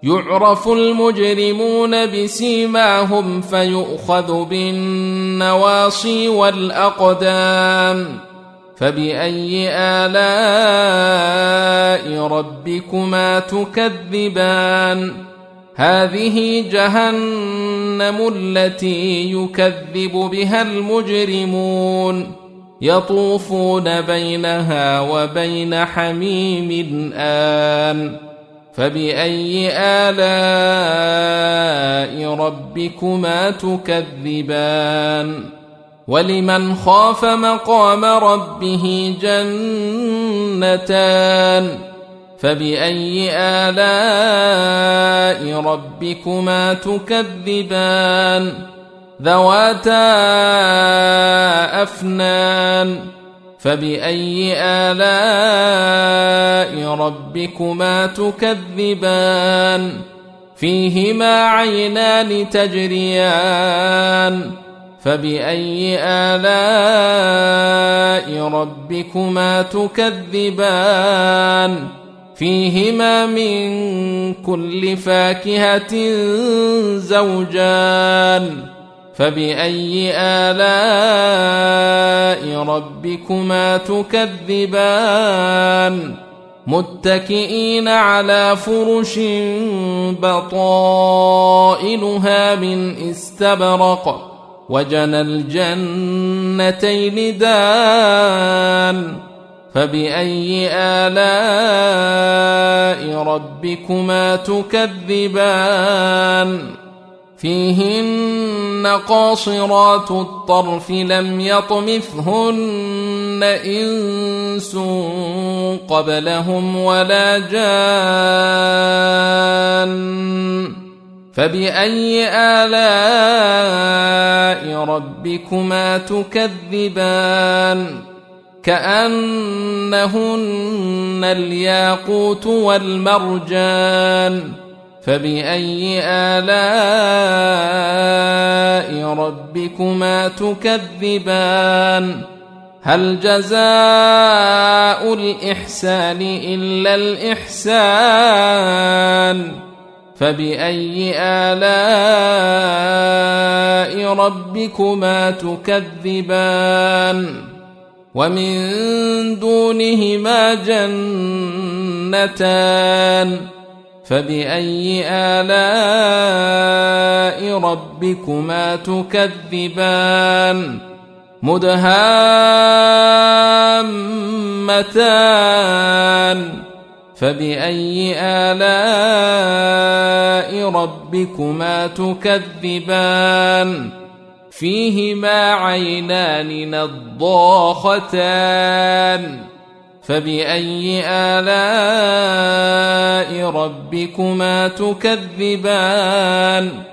يعرف المجرمون بسيماهم فيؤخذ بالنواصي والأقدام فبأي آلاء ربكما تكذبان هذه جهنم التي يكذب بها المجرمون يطوفون بينها وبين حميم آن فبأي آلاء ربكما تكذبان ولمن خاف مقام ربه جنتان فبأي آلاء ربكما تكذبان ذواتا أفنان فبأي آلاء ربكما تكذبان فيهما عينان تجريان فبأي آلاء ربكما تكذبان فيهما من كل فاكهة زوجان فبأي آلاء ربكما تكذبان متكئين على فرش بطائنها من استبرق وجنى الجنتين دان فبأي آلاء ربكما تكذبان فيهن قاصرات الطرف لم يطمثهن إنس قبلهم ولا جان فبأي آلاء ربكما تكذبان كأنهن الياقوت والمرجان فبأي آلاء ربكما تكذبان هل جزاء الإحسان إلا الإحسان فبأي آلاء ربكما تكذبان ومن دونهما جنتان فبأي آلاء ربكما تكذبان مدهامتان فبأي آلاء ربكما تكذبان فيهما عينان نضاختان فبأي آلاء ربكما تكذبان